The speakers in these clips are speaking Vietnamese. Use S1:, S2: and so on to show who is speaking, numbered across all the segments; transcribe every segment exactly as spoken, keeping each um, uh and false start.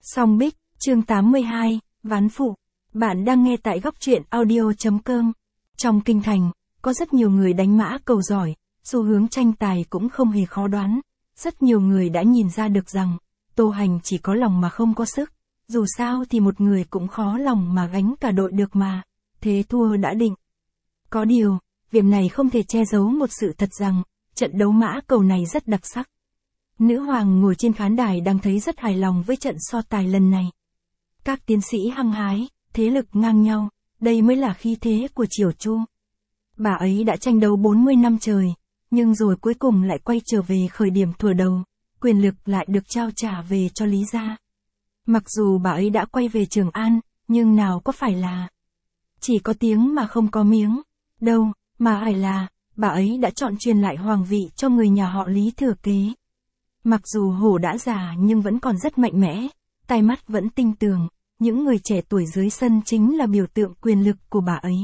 S1: Song Bích, chương tám mươi hai, Ván Phụ. Bạn đang nghe tại góc truyện audio.com. Trong kinh thành, có rất nhiều người đánh mã cầu giỏi, xu hướng tranh tài cũng không hề khó đoán. Rất nhiều người đã nhìn ra được rằng, Tô Hành chỉ có lòng mà không có sức. Dù sao thì một người cũng khó lòng mà gánh cả đội được mà. Thế thua đã định. Có điều, việc này không thể che giấu một sự thật rằng, trận đấu mã cầu này rất đặc sắc. Nữ hoàng ngồi trên khán đài đang thấy rất hài lòng với trận so tài lần này. Các tiến sĩ hăng hái, thế lực ngang nhau, đây mới là khí thế của Triều Chu. Bà ấy đã tranh đấu bốn mươi năm trời, nhưng rồi cuối cùng lại quay trở về khởi điểm thuở đầu, quyền lực lại được trao trả về cho Lý gia. Mặc dù bà ấy đã quay về Trường An, nhưng nào có phải là chỉ có tiếng mà không có miếng, đâu, mà phải là, bà ấy đã chọn truyền lại hoàng vị cho người nhà họ Lý thừa kế. Mặc dù hổ đã già nhưng vẫn còn rất mạnh mẽ, tai mắt vẫn tinh tường, những người trẻ tuổi dưới sân chính là biểu tượng quyền lực của bà ấy.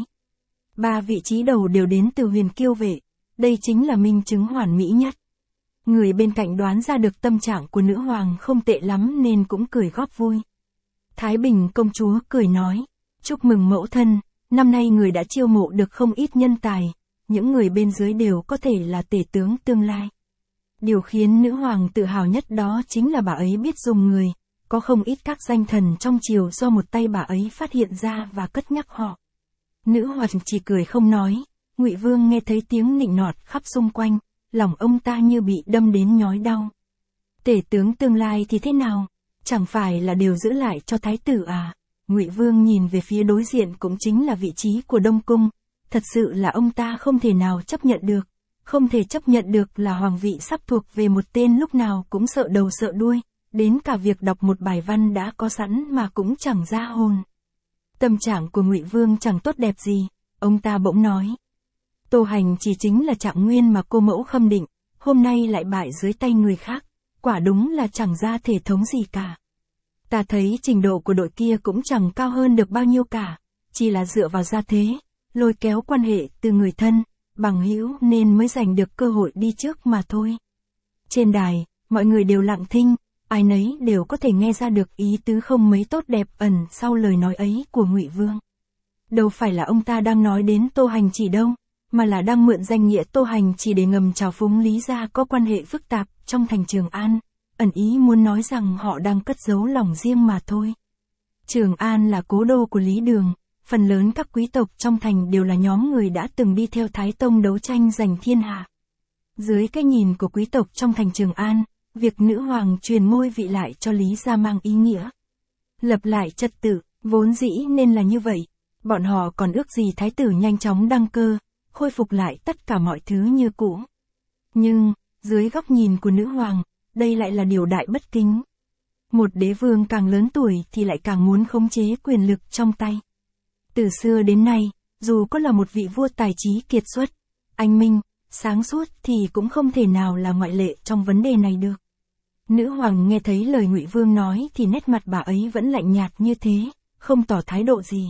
S1: Ba vị trí đầu đều đến từ Huyền Kiêu vệ, đây chính là minh chứng hoàn mỹ nhất. Người bên cạnh đoán ra được tâm trạng của nữ hoàng không tệ lắm nên cũng cười góp vui. Thái Bình công chúa cười nói, chúc mừng mẫu thân, năm nay người đã chiêu mộ được không ít nhân tài, những người bên dưới đều có thể là tể tướng tương lai. Điều khiến nữ hoàng tự hào nhất đó chính là bà ấy biết dùng người, có không ít các danh thần trong triều do một tay bà ấy phát hiện ra và cất nhắc họ. Nữ hoàng chỉ cười không nói, Ngụy Vương nghe thấy tiếng nịnh nọt khắp xung quanh, lòng ông ta như bị đâm đến nhói đau. Tể tướng tương lai thì thế nào? Chẳng phải là đều giữ lại cho thái tử à? Ngụy Vương nhìn về phía đối diện cũng chính là vị trí của Đông Cung, thật sự là ông ta không thể nào chấp nhận được. Không thể chấp nhận được là hoàng vị sắp thuộc về một tên lúc nào cũng sợ đầu sợ đuôi, đến cả việc đọc một bài văn đã có sẵn mà cũng chẳng ra hồn. Tâm trạng của Ngụy Vương chẳng tốt đẹp gì, ông ta bỗng nói. Tô Hành chỉ chính là Trạng Nguyên mà cô mẫu khâm định, hôm nay lại bại dưới tay người khác, quả đúng là chẳng ra thể thống gì cả. Ta thấy trình độ của đội kia cũng chẳng cao hơn được bao nhiêu cả, chỉ là dựa vào gia thế, lôi kéo quan hệ từ người thân, bằng hữu nên mới giành được cơ hội đi trước mà thôi. Trên đài, mọi người đều lặng thinh, ai nấy đều có thể nghe ra được ý tứ không mấy tốt đẹp ẩn sau lời nói ấy của Ngụy Vương. Đâu phải là ông ta đang nói đến Tô Hành chỉ đâu, mà là đang mượn danh nghĩa Tô Hành chỉ để ngầm trào phúng Lý gia có quan hệ phức tạp trong thành Trường An, ẩn ý muốn nói rằng họ đang cất giấu lòng riêng mà thôi. Trường An là cố đô của Lý Đường. Phần lớn các quý tộc trong thành đều là nhóm người đã từng đi theo Thái Tông đấu tranh giành thiên hạ. Dưới cái nhìn của quý tộc trong thành Trường An, việc nữ hoàng truyền ngôi vị lại cho Lý gia mang ý nghĩa lập lại trật tự, vốn dĩ nên là như vậy. Bọn họ còn ước gì thái tử nhanh chóng đăng cơ, khôi phục lại tất cả mọi thứ như cũ. Nhưng, dưới góc nhìn của nữ hoàng, đây lại là điều đại bất kính. Một đế vương càng lớn tuổi thì lại càng muốn khống chế quyền lực trong tay. Từ xưa đến nay, dù có là một vị vua tài trí kiệt xuất, anh minh, sáng suốt thì cũng không thể nào là ngoại lệ trong vấn đề này được. Nữ hoàng nghe thấy lời Ngụy Vương nói thì nét mặt bà ấy vẫn lạnh nhạt như thế, không tỏ thái độ gì.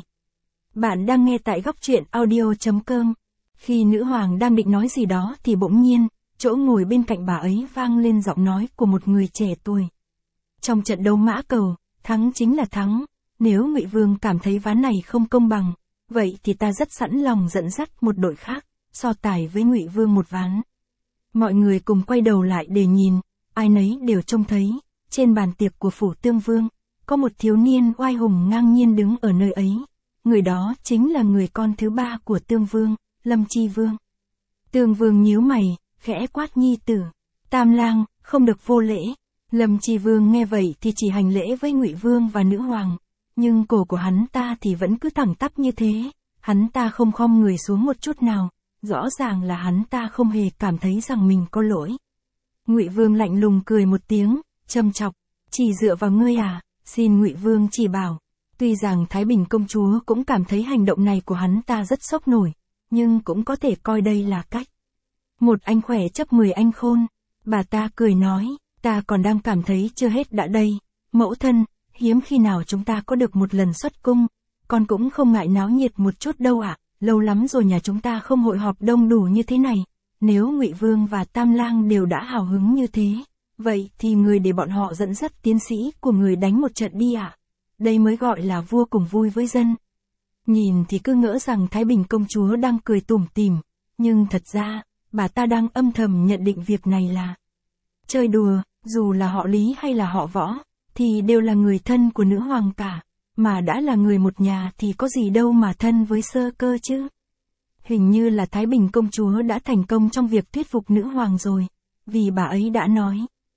S1: Bạn đang nghe tại góc truyện audio.com. Khi nữ hoàng đang định nói gì đó thì bỗng nhiên, chỗ ngồi bên cạnh bà ấy vang lên giọng nói của một người trẻ tuổi. Trong trận đấu mã cầu, thắng chính là thắng. Nếu Ngụy Vương cảm thấy ván này không công bằng, vậy thì ta rất sẵn lòng dẫn dắt một đội khác, so tài với Ngụy Vương một ván. Mọi người cùng quay đầu lại để nhìn, ai nấy đều trông thấy, trên bàn tiệc của phủ Tương Vương, có một thiếu niên oai hùng ngang nhiên đứng ở nơi ấy. Người đó chính là người con thứ ba của Tương Vương, Lâm Chi Vương. Tương Vương nhíu mày, khẽ quát nhi tử, Tam lang, không được vô lễ. Lâm Chi Vương nghe vậy thì chỉ hành lễ với Ngụy Vương và nữ hoàng. Nhưng cổ của hắn ta thì vẫn cứ thẳng tắp như thế, hắn ta không khom người xuống một chút nào, rõ ràng là hắn ta không hề cảm thấy rằng mình có lỗi. Ngụy Vương lạnh lùng cười một tiếng, châm chọc, chỉ dựa vào ngươi à, xin Ngụy Vương chỉ bảo. Tuy rằng Thái Bình công chúa cũng cảm thấy hành động này của hắn ta rất sốc nổi, nhưng cũng có thể coi đây là cách. Một anh khỏe chấp mười anh khôn, bà ta cười nói, ta còn đang cảm thấy chưa hết đã đây, mẫu thân. Hiếm khi nào chúng ta có được một lần xuất cung, con cũng không ngại náo nhiệt một chút đâu ạ, à. Lâu lắm rồi nhà chúng ta không hội họp đông đủ như thế này, nếu Ngụy Vương và Tam lang đều đã hào hứng như thế, vậy thì người để bọn họ dẫn dắt tiến sĩ của người đánh một trận đi ạ. À? Đây mới gọi là vua cùng vui với dân. Nhìn thì cứ ngỡ rằng Thái Bình công chúa đang cười tủm tỉm, nhưng thật ra, bà ta đang âm thầm nhận định việc này là chơi đùa, dù là họ Lý hay là họ Võ, thì đều là người thân của nữ hoàng cả, mà đã là người một nhà thì có gì đâu mà thân với Sơ Cơ chứ. Hình như là Thái Bình công chúa đã thành công trong việc thuyết phục nữ hoàng rồi, vì bà ấy đã nói.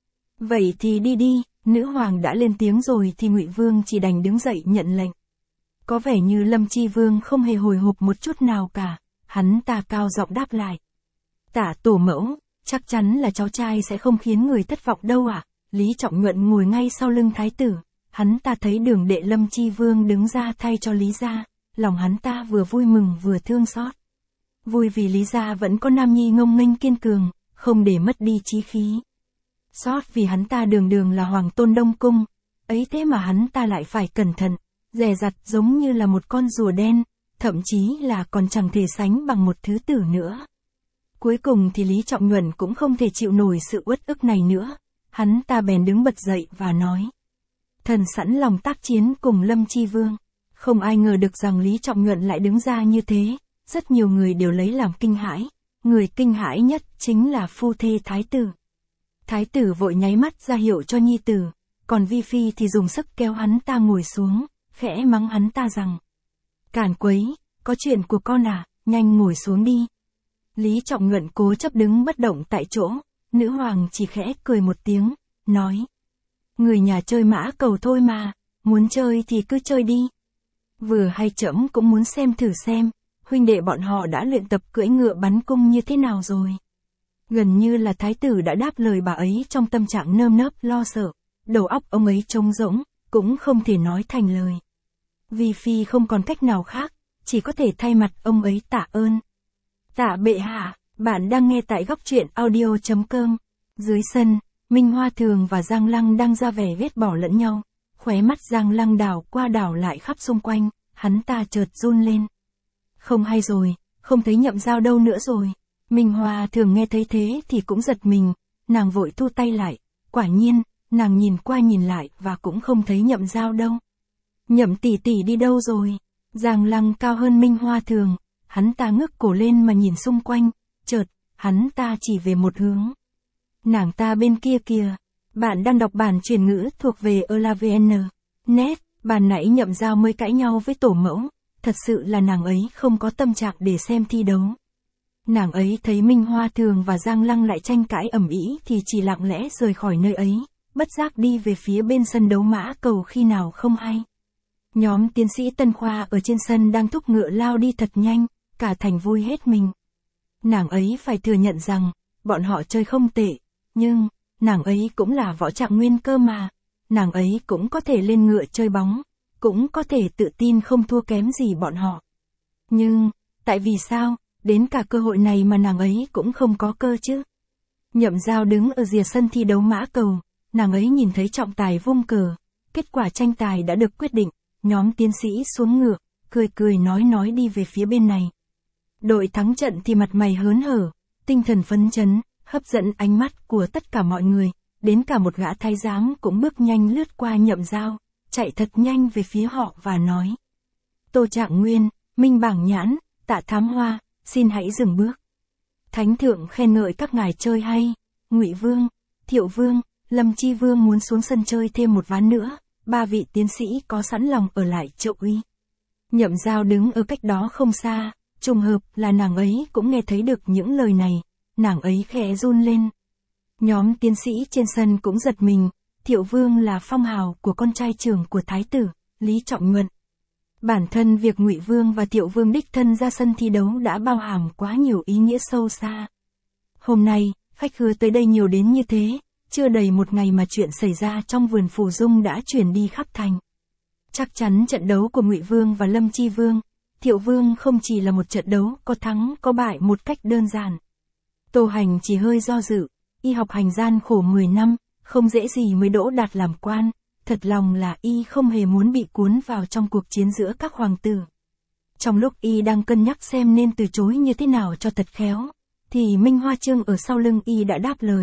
S1: Vậy thì đi đi, nữ hoàng đã lên tiếng rồi thì Ngụy Vương chỉ đành đứng dậy nhận lệnh. Có vẻ như Lâm Chi Vương không hề hồi hộp một chút nào cả, hắn ta cao giọng đáp lại. Tả tổ mẫu, chắc chắn là cháu trai sẽ không khiến người thất vọng đâu ạ. À? Lý Trọng Nhuận ngồi ngay sau lưng thái tử, hắn ta thấy đường đệ Lâm Chi Vương đứng ra thay cho Lý gia, lòng hắn ta vừa vui mừng vừa thương xót. Vui vì Lý gia vẫn có nam nhi ngông nghênh kiên cường, không để mất đi chí khí. Xót vì hắn ta đường đường là hoàng tôn Đông Cung, ấy thế mà hắn ta lại phải cẩn thận, dè dặt giống như là một con rùa đen, thậm chí là còn chẳng thể sánh bằng một thứ tử nữa. Cuối cùng thì Lý Trọng Nhuận cũng không thể chịu nổi sự uất ức này nữa, hắn ta bèn đứng bật dậy và nói. Thần sẵn lòng tác chiến cùng Lâm Chi Vương. Không ai ngờ được rằng Lý Trọng Nhuận lại đứng ra như thế, rất nhiều người đều lấy làm kinh hãi, người kinh hãi nhất chính là phu thê thái tử. Thái tử vội nháy mắt ra hiệu cho nhi tử, còn Vi Phi thì dùng sức kéo hắn ta ngồi xuống, khẽ mắng hắn ta rằng. Càn quấy, có chuyện của con à, nhanh ngồi xuống đi. Lý Trọng Nhuận cố chấp đứng bất động tại chỗ, nữ hoàng chỉ khẽ cười một tiếng, nói. Người nhà chơi mã cầu thôi mà, muốn chơi thì cứ chơi đi. Vừa hay trẫm cũng muốn xem thử xem, huynh đệ bọn họ đã luyện tập cưỡi ngựa bắn cung như thế nào rồi. Gần như là thái tử đã đáp lời bà ấy trong tâm trạng nơm nớp lo sợ, đầu óc ông ấy trống rỗng, cũng không thể nói thành lời. Vi Phi không còn cách nào khác, chỉ có thể thay mặt ông ấy tạ ơn. Tạ bệ hạ, bạn đang nghe tại góc truyện audio chấm com. Dưới sân, Minh Hoa Thường và Giang Lăng đang ra vẻ ghét bỏ lẫn nhau. Khóe mắt Giang Lăng đảo qua đảo lại khắp xung quanh, hắn ta chợt run lên. Không hay rồi, không thấy Nhậm Giao đâu nữa rồi. Minh Hoa Thường nghe thấy thế thì cũng giật mình, nàng vội thu tay lại. Quả nhiên, nàng nhìn qua nhìn lại và cũng không thấy Nhậm Giao đâu. Nhậm tỷ tỷ đi đâu rồi? Giang Lăng cao hơn Minh Hoa Thường, hắn ta ngước cổ lên mà nhìn xung quanh, chợt, hắn ta chỉ về một hướng. Nàng ta bên kia kìa. Bạn đang đọc bản truyền ngữ thuộc về Elavn. Net, bàn nãy Nhậm Giao mới cãi nhau với tổ mẫu, thật sự là nàng ấy không có tâm trạng để xem thi đấu. Nàng ấy thấy Minh Hoa Thường và Giang Lăng lại tranh cãi ầm ĩ thì chỉ lặng lẽ rời khỏi nơi ấy, bất giác đi về phía bên sân đấu mã cầu khi nào không hay. Nhóm tiến sĩ Tân Khoa ở trên sân đang thúc ngựa lao đi thật nhanh, cả thành vui hết mình. Nàng ấy phải thừa nhận rằng, bọn họ chơi không tệ, nhưng, nàng ấy cũng là võ trạng nguyên cơ mà, nàng ấy cũng có thể lên ngựa chơi bóng, cũng có thể tự tin không thua kém gì bọn họ. Nhưng, tại vì sao, đến cả cơ hội này mà nàng ấy cũng không có cơ chứ? Nhậm Giao đứng ở rìa sân thi đấu mã cầu, nàng ấy nhìn thấy trọng tài vung cờ, kết quả tranh tài đã được quyết định, nhóm tiến sĩ xuống ngựa, cười cười nói nói đi về phía bên này. Đội thắng trận thì mặt mày hớn hở, tinh thần phấn chấn, hấp dẫn ánh mắt của tất cả mọi người, đến cả một gã thái giám cũng bước nhanh lướt qua Nhậm Giao, chạy thật nhanh về phía họ và nói. Tô Trạng Nguyên, Minh Bảng Nhãn, Tạ Thám Hoa, xin hãy dừng bước. Thánh thượng khen ngợi các ngài chơi hay, Ngụy Vương, Thiệu Vương, Lâm Chi Vương muốn xuống sân chơi thêm một ván nữa, ba vị tiến sĩ có sẵn lòng ở lại trợ uy. Nhậm Giao đứng ở cách đó không xa, trùng hợp là nàng ấy cũng nghe thấy được những lời này, nàng ấy khẽ run lên. Nhóm tiến sĩ trên sân cũng giật mình, Thiệu Vương là phong hào của con trai trưởng của Thái tử, Lý Trọng Nhuận. Bản thân việc Ngụy Vương và Thiệu Vương đích thân ra sân thi đấu đã bao hàm quá nhiều ý nghĩa sâu xa. Hôm nay, khách khứa tới đây nhiều đến như thế, chưa đầy một ngày mà chuyện xảy ra trong vườn Phủ Dung đã truyền đi khắp thành. Chắc chắn trận đấu của Ngụy Vương và Lâm Chi Vương, Thiệu Vương không chỉ là một trận đấu có thắng có bại một cách đơn giản. Tô Hành chỉ hơi do dự, y học hành gian khổ mười năm, không dễ gì mới đỗ đạt làm quan, thật lòng là y không hề muốn bị cuốn vào trong cuộc chiến giữa các hoàng tử. Trong lúc y đang cân nhắc xem nên từ chối như thế nào cho thật khéo, thì Minh Hoa Chương ở sau lưng y đã đáp lời,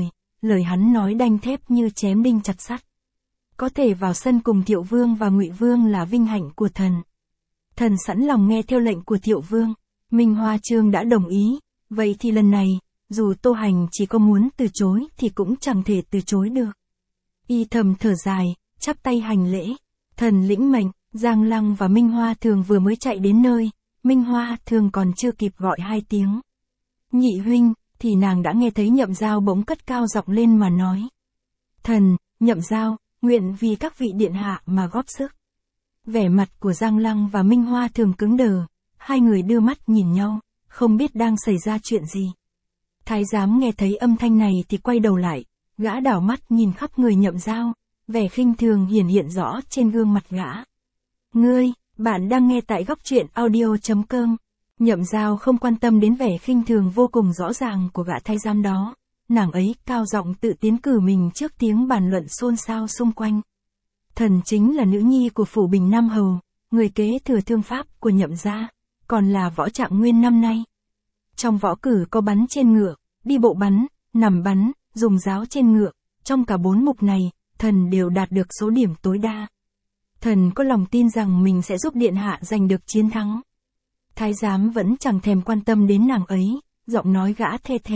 S1: lời hắn nói đanh thép như chém đinh chặt sắt. Có thể vào sân cùng Thiệu Vương và Ngụy Vương là vinh hạnh của thần. Thần sẵn lòng nghe theo lệnh của Thiệu Vương. Minh Hoa Chương đã đồng ý, vậy thì lần này, dù Tô Hành chỉ có muốn từ chối thì cũng chẳng thể từ chối được. Y thầm thở dài, chắp tay hành lễ. Thần lĩnh mệnh. Giang Lăng và Minh Hoa Thường vừa mới chạy đến nơi, Minh Hoa Thường còn chưa kịp gọi hai tiếng. Nhị huynh, thì nàng đã nghe thấy Nhậm Giao bỗng cất cao giọng lên mà nói. Thần, Nhậm Giao, nguyện vì các vị điện hạ mà góp sức. Vẻ mặt của Giang Lăng và Minh Hoa Thường cứng đờ, hai người đưa mắt nhìn nhau, không biết đang xảy ra chuyện gì. Thái giám nghe thấy âm thanh này thì quay đầu lại, gã đảo mắt nhìn khắp người Nhậm Giao, vẻ khinh thường hiển hiện rõ trên gương mặt gã. Ngươi, bạn đang nghe tại góc truyện audio chấm com. Nhậm Giao không quan tâm đến vẻ khinh thường vô cùng rõ ràng của gã thái giám đó, nàng ấy cao giọng tự tiến cử mình trước tiếng bàn luận xôn xao xung quanh. Thần chính là nữ nhi của Phủ Bình Nam Hầu, người kế thừa thương pháp của Nhậm gia, còn là võ trạng nguyên năm nay. Trong võ cử có bắn trên ngựa, đi bộ bắn, nằm bắn, dùng giáo trên ngựa, trong cả bốn mục này, thần đều đạt được số điểm tối đa. Thần có lòng tin rằng mình sẽ giúp điện hạ giành được chiến thắng. Thái giám vẫn chẳng thèm quan tâm đến nàng ấy, giọng nói gã the thế.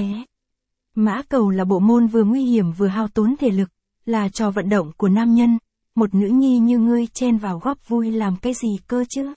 S1: Mã cầu là bộ môn vừa nguy hiểm vừa hao tốn thể lực, là trò vận động của nam nhân, một nữ nhi như ngươi chen vào góp vui làm cái gì cơ chứ?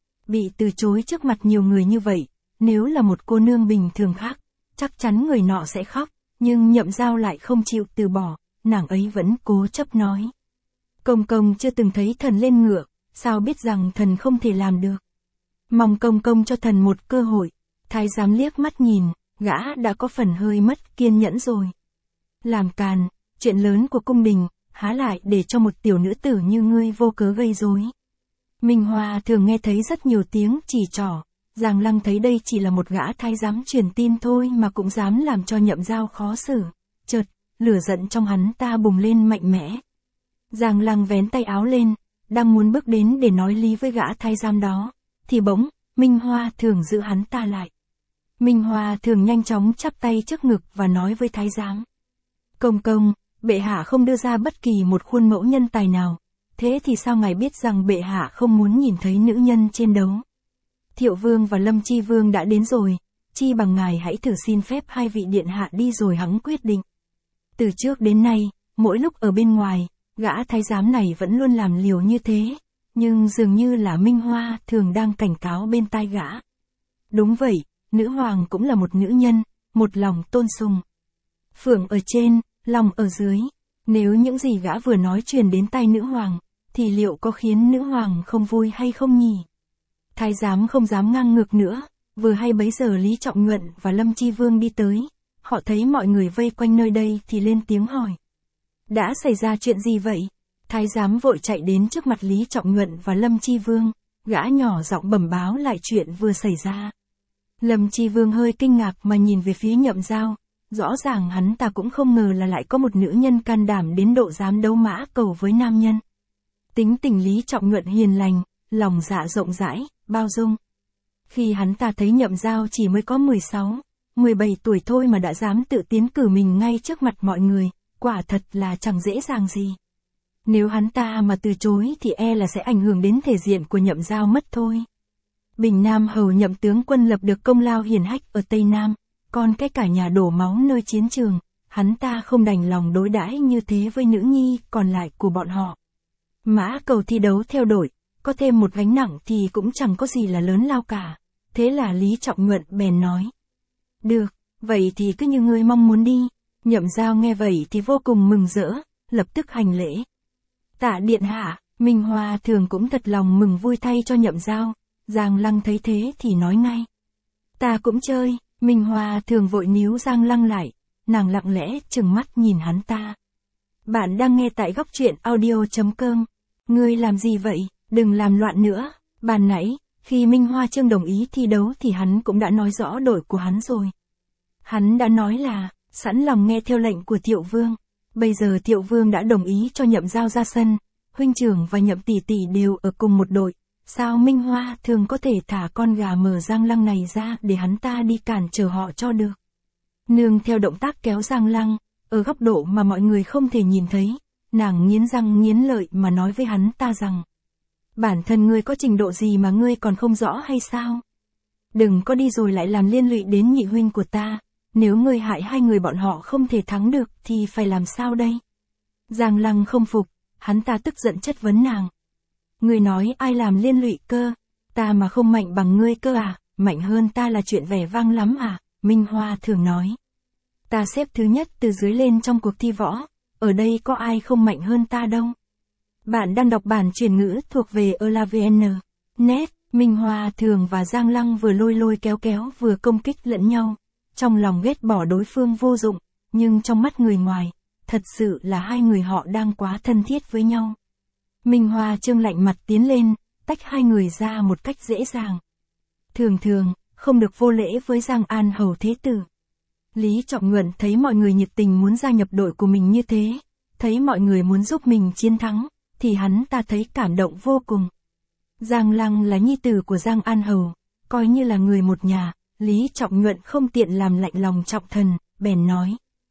S1: Bị từ chối trước mặt nhiều người như vậy, nếu là một cô nương bình thường khác, chắc chắn người nọ sẽ khóc, nhưng Nhậm Giao lại không chịu từ bỏ, nàng ấy vẫn cố chấp nói. Công công chưa từng thấy thần lên ngựa, sao biết rằng thần không thể làm được. Mong công công cho thần một cơ hội. Thái giám liếc mắt nhìn, gã đã có phần hơi mất kiên nhẫn rồi. Làm càn, chuyện lớn của cung đình, há lại để cho một tiểu nữ tử như ngươi vô cớ gây rối. Minh Hoa Thường nghe thấy rất nhiều tiếng chỉ trỏ, Giang Lăng thấy đây chỉ là một gã thái giám truyền tin thôi mà cũng dám làm cho Nhậm Giao khó xử. Chợt, lửa giận trong hắn ta bùng lên mạnh mẽ. Giang Lăng vén tay áo lên, đang muốn bước đến để nói lý với gã thái giám đó, thì bỗng, Minh Hoa Thường giữ hắn ta lại. Minh Hoa Thường nhanh chóng chắp tay trước ngực và nói với thái giám. Công công, bệ hạ không đưa ra bất kỳ một khuôn mẫu nhân tài nào, thế thì sao ngài biết rằng bệ hạ không muốn nhìn thấy nữ nhân trên đấu? Thiệu Vương và Lâm Chi Vương đã đến rồi, chi bằng ngài hãy thử xin phép hai vị điện hạ đi rồi hẵng quyết định. Từ trước đến nay, mỗi lúc ở bên ngoài, gã thái giám này vẫn luôn làm liều như thế, nhưng dường như là Minh Hoa Thường đang cảnh cáo bên tai gã. Đúng vậy, nữ hoàng cũng là một nữ nhân, một lòng tôn sùng. Phượng ở trên, lòng ở dưới, nếu những gì gã vừa nói truyền đến tai nữ hoàng, thì liệu có khiến nữ hoàng không vui hay không nhỉ? Thái giám không dám ngang ngược nữa, vừa hay bấy giờ Lý Trọng Nhuận và Lâm Chi Vương đi tới, họ thấy mọi người vây quanh nơi đây thì lên tiếng hỏi. Đã xảy ra chuyện gì vậy? Thái giám vội chạy đến trước mặt Lý Trọng Nhuận và Lâm Chi Vương, gã nhỏ giọng bẩm báo lại chuyện vừa xảy ra. Lâm Chi Vương hơi kinh ngạc mà nhìn về phía Nhậm Giao, rõ ràng hắn ta cũng không ngờ là lại có một nữ nhân can đảm đến độ dám đấu mã cầu với nam nhân. Tính tình Lý Trọng Nhuận hiền lành, lòng dạ rộng rãi, bao dung. Khi hắn ta thấy Nhậm Giao chỉ mới có mười sáu, mười bảy tuổi thôi mà đã dám tự tiến cử mình ngay trước mặt mọi người, quả thật là chẳng dễ dàng gì. Nếu hắn ta mà từ chối thì e là sẽ ảnh hưởng đến thể diện của Nhậm Giao mất thôi. Bình Nam Hầu Nhậm tướng quân lập được công lao hiển hách ở Tây Nam, còn cái cả nhà đổ máu nơi chiến trường, hắn ta không đành lòng đối đãi như thế với nữ nhi còn lại của bọn họ. Mã cầu thi đấu theo đội, có thêm một gánh nặng thì cũng chẳng có gì là lớn lao cả. Thế là Lý Trọng Nhuận bèn nói. Được, vậy thì cứ như ngươi mong muốn đi. Nhậm Giao nghe vậy thì vô cùng mừng rỡ, lập tức hành lễ. Tạ điện hạ, Minh Hoa Thường cũng thật lòng mừng vui thay cho Nhậm Giao. Giang Lăng thấy thế thì nói ngay. Ta cũng chơi. Minh Hoa Thường vội níu Giang Lăng lại, nàng lặng lẽ trừng mắt nhìn hắn ta. Bạn đang nghe tại góc truyện audio chấm com. Ngươi làm gì vậy? Đừng làm loạn nữa. Ban nãy, khi Minh Hoa Chương đồng ý thi đấu thì hắn cũng đã nói rõ đội của hắn rồi. Hắn đã nói là, sẵn lòng nghe theo lệnh của Thiệu Vương. Bây giờ Thiệu Vương đã đồng ý cho Nhậm Giao ra sân, huynh trưởng và Nhậm tỷ tỷ đều ở cùng một đội. Sao Minh Hoa Thường có thể thả con gà mờ Giang Lăng này ra để hắn ta đi cản trở họ cho được? Nương theo động tác kéo Giang Lăng, ở góc độ mà mọi người không thể nhìn thấy, nàng nghiến răng nghiến lợi mà nói với hắn ta rằng. Bản thân ngươi có trình độ gì mà ngươi còn không rõ hay sao? Đừng có đi rồi lại làm liên lụy đến nhị huynh của ta, nếu ngươi hại hai người bọn họ không thể thắng được thì phải làm sao đây? Giang Lăng không phục, hắn ta tức giận chất vấn nàng. Ngươi nói ai làm liên lụy cơ? Ta mà không mạnh bằng ngươi cơ à, mạnh hơn ta là chuyện vẻ vang lắm à, Minh Hoa thường nói. Ta xếp thứ nhất từ dưới lên trong cuộc thi võ, ở đây có ai không mạnh hơn ta đâu. Bạn đang đọc bản chuyển ngữ thuộc về elavn chấm net, Minh Hoa thường và Giang Lăng vừa lôi lôi kéo kéo vừa công kích lẫn nhau, trong lòng ghét bỏ đối phương vô dụng, nhưng trong mắt người ngoài, thật sự là hai người họ đang quá thân thiết với nhau. Minh Hoa trương lạnh mặt tiến lên, tách hai người ra một cách dễ dàng. Thường thường, không được vô lễ với Giang An Hầu Thế Tử. Lý Trọng Nhuận thấy mọi người nhiệt tình muốn gia nhập đội của mình như thế, thấy mọi người muốn giúp mình chiến thắng, thì hắn ta thấy cảm động vô cùng. Giang Lăng là nhi tử của Giang An Hầu, coi như là người một nhà, Lý Trọng Nhuận không tiện làm lạnh lòng trọng thần, bèn nói.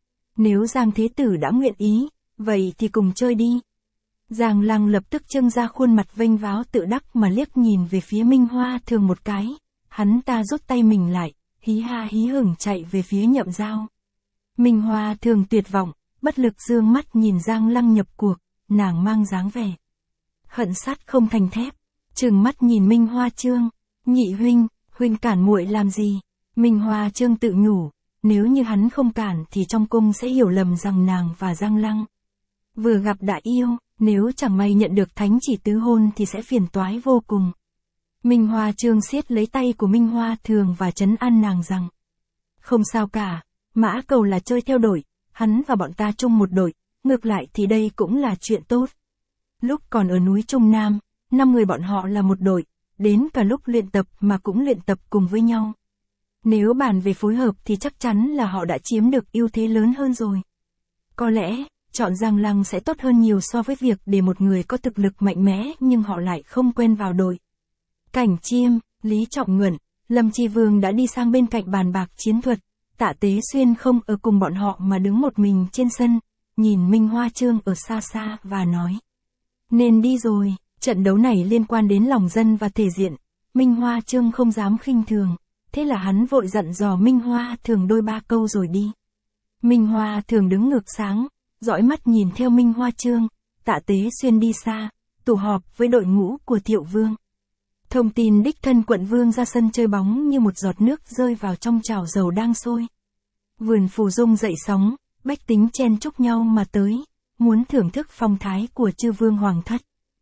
S1: Nếu Giang Thế Tử đã nguyện ý, vậy thì cùng chơi đi. Giang Lăng lập tức trưng ra khuôn mặt vênh váo tự đắc mà liếc nhìn về phía Minh Hoa thường một cái, hắn ta rút tay mình lại, hí ha hí hửng chạy về phía Nhậm Giao. Minh Hoa thường tuyệt vọng, bất lực dương mắt nhìn Giang Lăng nhập cuộc, nàng mang dáng vẻ hận sắt không thành thép, trừng mắt nhìn Minh Hoa Trương, nhị huynh, huynh cản muội làm gì? Minh Hoa Trương tự nhủ, nếu như hắn không cản thì trong cung sẽ hiểu lầm rằng nàng và Giang Lăng vừa gặp đã yêu, nếu chẳng may nhận được thánh chỉ tứ hôn thì sẽ phiền toái vô cùng. Minh Hoa Trương siết lấy tay của Minh Hoa Thường và trấn an nàng rằng, không sao cả, Mã Cầu là chơi theo đội, hắn và bọn ta chung một đội, ngược lại thì đây cũng là chuyện tốt. Lúc còn ở núi Trung Nam, năm người bọn họ là một đội, đến cả lúc luyện tập mà cũng luyện tập cùng với nhau. Nếu bàn về phối hợp thì chắc chắn là họ đã chiếm được ưu thế lớn hơn rồi. Có lẽ, chọn Giang Lăng sẽ tốt hơn nhiều so với việc để một người có thực lực mạnh mẽ nhưng họ lại không quen vào đội. Cảnh Chiêm, Lý Trọng Nhuận, Lâm Chi Vương đã đi sang bên cạnh bàn bạc chiến thuật, Tạ Tế Xuyên không ở cùng bọn họ mà đứng một mình trên sân, nhìn Minh Hoa Trương ở xa xa và nói. Nên đi rồi, trận đấu này liên quan đến lòng dân và thể diện, Minh Hoa Trương không dám khinh thường, thế là hắn vội dặn dò Minh Hoa Thường đôi ba câu rồi đi. Minh Hoa Thường đứng ngược sáng, dõi mắt nhìn theo Minh Hoa Trương, Tạ Tế Xuyên đi xa, tụ họp với đội ngũ của Thiệu Vương. Thông tin đích thân quận vương ra sân chơi bóng như một giọt nước rơi vào trong chảo dầu đang sôi. Vườn Phù Dung dậy sóng, bách tính chen chúc nhau mà tới, muốn thưởng thức phong thái của chư vương hoàng thất.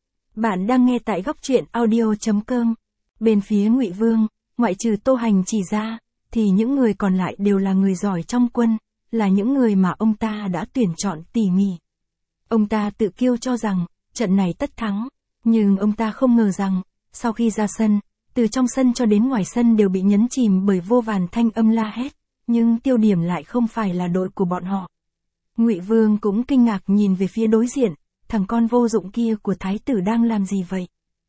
S1: Bạn đang nghe tại góc truyện audio chấm com. Bên phía Ngụy Vương, ngoại trừ Tô Hành chỉ ra, thì những người còn lại đều là người giỏi trong quân, là những người mà ông ta đã tuyển chọn tỉ mỉ. Ông ta tự kiêu cho rằng, trận này tất thắng, nhưng ông ta không ngờ rằng, sau khi ra sân, từ trong sân cho đến ngoài sân đều bị nhấn chìm bởi vô vàn thanh âm la hét, nhưng tiêu điểm lại không phải là đội của bọn họ. Ngụy Vương cũng kinh ngạc nhìn về phía đối diện, thằng con vô dụng kia của thái tử đang làm gì vậy?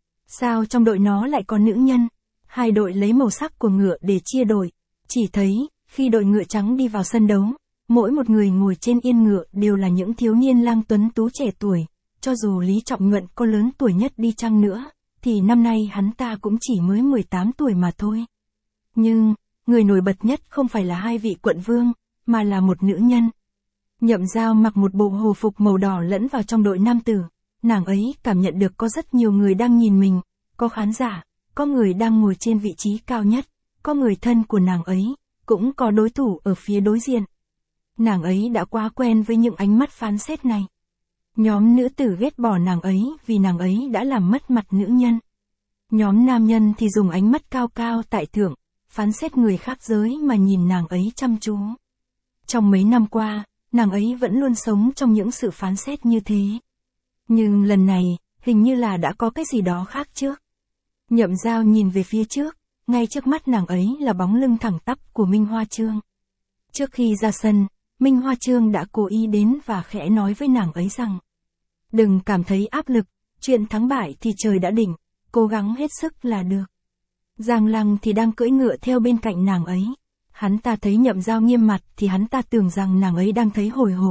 S1: Sao trong đội nó lại có nữ nhân? Hai đội lấy màu sắc của ngựa để chia đội, chỉ thấy, khi đội ngựa trắng đi vào sân đấu, mỗi một người ngồi trên yên ngựa đều là những thiếu niên lang tuấn tú trẻ tuổi, cho dù Lý Trọng Nhuận có lớn tuổi nhất đi chăng nữa, thì năm nay hắn ta cũng chỉ mới mười tám tuổi mà thôi. Nhưng, người nổi bật nhất không phải là hai vị quận vương, mà là một nữ nhân. Nhậm Giao mặc một bộ hồ phục màu đỏ lẫn vào trong đội nam tử, nàng ấy cảm nhận được có rất nhiều người đang nhìn mình, có khán giả, có người đang ngồi trên vị trí cao nhất, có người thân của nàng ấy, cũng có đối thủ ở phía đối diện. Nàng ấy đã quá quen với những ánh mắt phán xét này. Nhóm nữ tử ghét bỏ nàng ấy vì nàng ấy đã làm mất mặt nữ nhân. Nhóm nam nhân thì dùng ánh mắt cao cao tại thượng, phán xét người khác giới mà nhìn nàng ấy chăm chú. Trong mấy năm qua, nàng ấy vẫn luôn sống trong những sự phán xét như thế. Nhưng lần này, hình như là đã có cái gì đó khác trước. Nhậm Giao nhìn về phía trước, ngay trước mắt nàng ấy là bóng lưng thẳng tắp của Minh Hoa Trương. Trước khi ra sân, Minh Hoa Trương đã cố ý đến và khẽ nói với nàng ấy rằng, đừng cảm thấy áp lực, chuyện thắng bại thì trời đã định, cố gắng hết sức là được. Giang Lăng thì đang cưỡi ngựa theo bên cạnh nàng ấy. Hắn ta thấy Nhậm Giao nghiêm mặt thì hắn ta tưởng rằng nàng ấy đang thấy hồi hộp,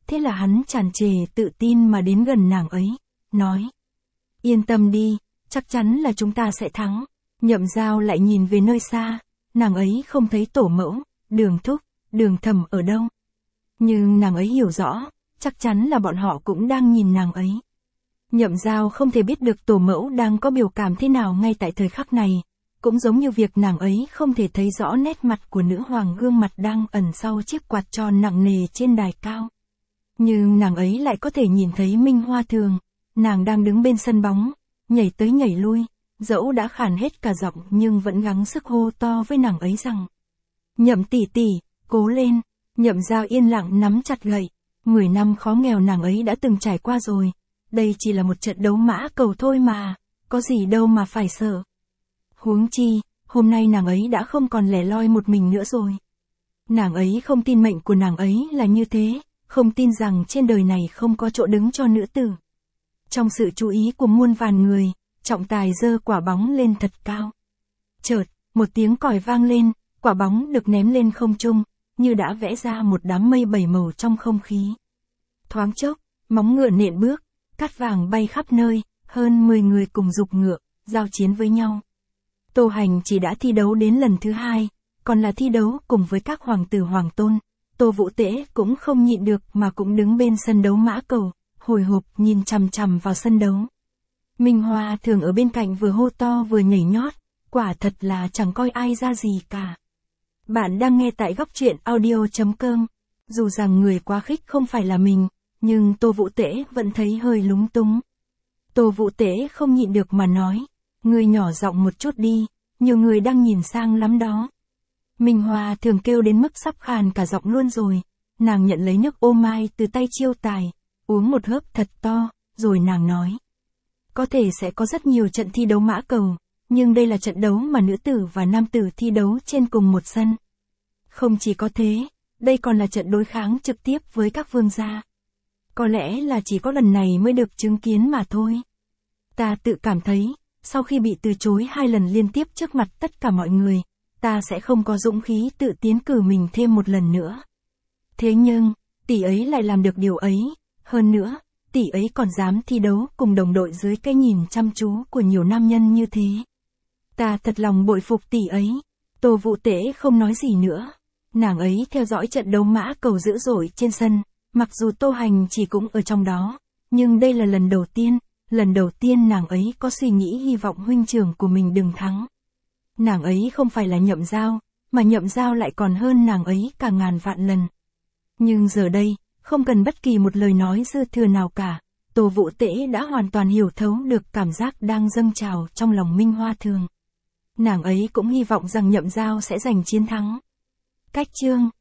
S1: thế là hắn tràn trề tự tin mà đến gần nàng ấy, nói. Yên tâm đi, chắc chắn là chúng ta sẽ thắng. Nhậm Giao lại nhìn về nơi xa, nàng ấy không thấy tổ mẫu, Đường thúc, Đường thẩm ở đâu. Nhưng nàng ấy hiểu rõ, chắc chắn là bọn họ cũng đang nhìn nàng ấy. Nhậm Giao không thể biết được tổ mẫu đang có biểu cảm thế nào ngay tại thời khắc này, cũng giống như việc nàng ấy không thể thấy rõ nét mặt của nữ hoàng gương mặt đang ẩn sau chiếc quạt tròn nặng nề trên đài cao. Nhưng nàng ấy lại có thể nhìn thấy Minh Hoa Thường, nàng đang đứng bên sân bóng, nhảy tới nhảy lui, dẫu đã khàn hết cả giọng nhưng vẫn gắng sức hô to với nàng ấy rằng. Nhậm tỷ tỷ, cố lên. Nhậm Giao yên lặng nắm chặt gậy, mười năm khó nghèo nàng ấy đã từng trải qua rồi, đây chỉ là một trận đấu mã cầu thôi mà, có gì đâu mà phải sợ. Huống chi, hôm nay nàng ấy đã không còn lẻ loi một mình nữa rồi. Nàng ấy không tin mệnh của nàng ấy là như thế, không tin rằng trên đời này không có chỗ đứng cho nữ tử. Trong sự chú ý của muôn vàn người, trọng tài giơ quả bóng lên thật cao. Chợt, một tiếng còi vang lên, quả bóng được ném lên không trung, như đã vẽ ra một đám mây bảy màu trong không khí. Thoáng chốc, móng ngựa nện bước, cát vàng bay khắp nơi, hơn mười người cùng giục ngựa, giao chiến với nhau. Tô Hành chỉ đã thi đấu đến lần thứ hai, còn là thi đấu cùng với các hoàng tử hoàng tôn. Tô Vũ Tễ cũng không nhịn được mà cũng đứng bên sân đấu mã cầu, hồi hộp nhìn chằm chằm vào sân đấu. Minh Hoa Thường ở bên cạnh vừa hô to vừa nhảy nhót, quả thật là chẳng coi ai ra gì cả. Bạn đang nghe tại góc truyện audio chấm com. Dù rằng người quá khích không phải là mình, nhưng Tô Vũ Tễ vẫn thấy hơi lúng túng. Tô Vũ Tễ không nhịn được mà nói, ngươi nhỏ giọng một chút đi, nhiều người đang nhìn sang lắm đó. Minh Hoa Thường kêu đến mức sắp khàn cả giọng luôn rồi, nàng nhận lấy nước ô mai từ tay Chiêu Tài, uống một hớp thật to, rồi nàng nói. Có thể sẽ có rất nhiều trận thi đấu mã cầu, nhưng đây là trận đấu mà nữ tử và nam tử thi đấu trên cùng một sân. Không chỉ có thế, đây còn là trận đối kháng trực tiếp với các vương gia. Có lẽ là chỉ có lần này mới được chứng kiến mà thôi. Ta tự cảm thấy, sau khi bị từ chối hai lần liên tiếp trước mặt tất cả mọi người, ta sẽ không có dũng khí tự tiến cử mình thêm một lần nữa. Thế nhưng, tỷ ấy lại làm được điều ấy, hơn nữa, tỷ ấy còn dám thi đấu cùng đồng đội dưới cái nhìn chăm chú của nhiều nam nhân như thế. Ta thật lòng bội phục tỷ ấy. Tô Vũ Tễ không nói gì nữa. Nàng ấy theo dõi trận đấu mã cầu dữ dội trên sân, mặc dù Tô Hành chỉ cũng ở trong đó, nhưng đây là lần đầu tiên, lần đầu tiên nàng ấy có suy nghĩ hy vọng huynh trưởng của mình đừng thắng. Nàng ấy không phải là Nhậm Giao, mà Nhậm Giao lại còn hơn nàng ấy cả ngàn vạn lần. Nhưng giờ đây, không cần bất kỳ một lời nói dư thừa nào cả, Tô Vũ Tễ đã hoàn toàn hiểu thấu được cảm giác đang dâng trào trong lòng Minh Hoa Thường. Nàng ấy cũng hy vọng rằng Nhậm Giao sẽ giành chiến thắng. Cách chương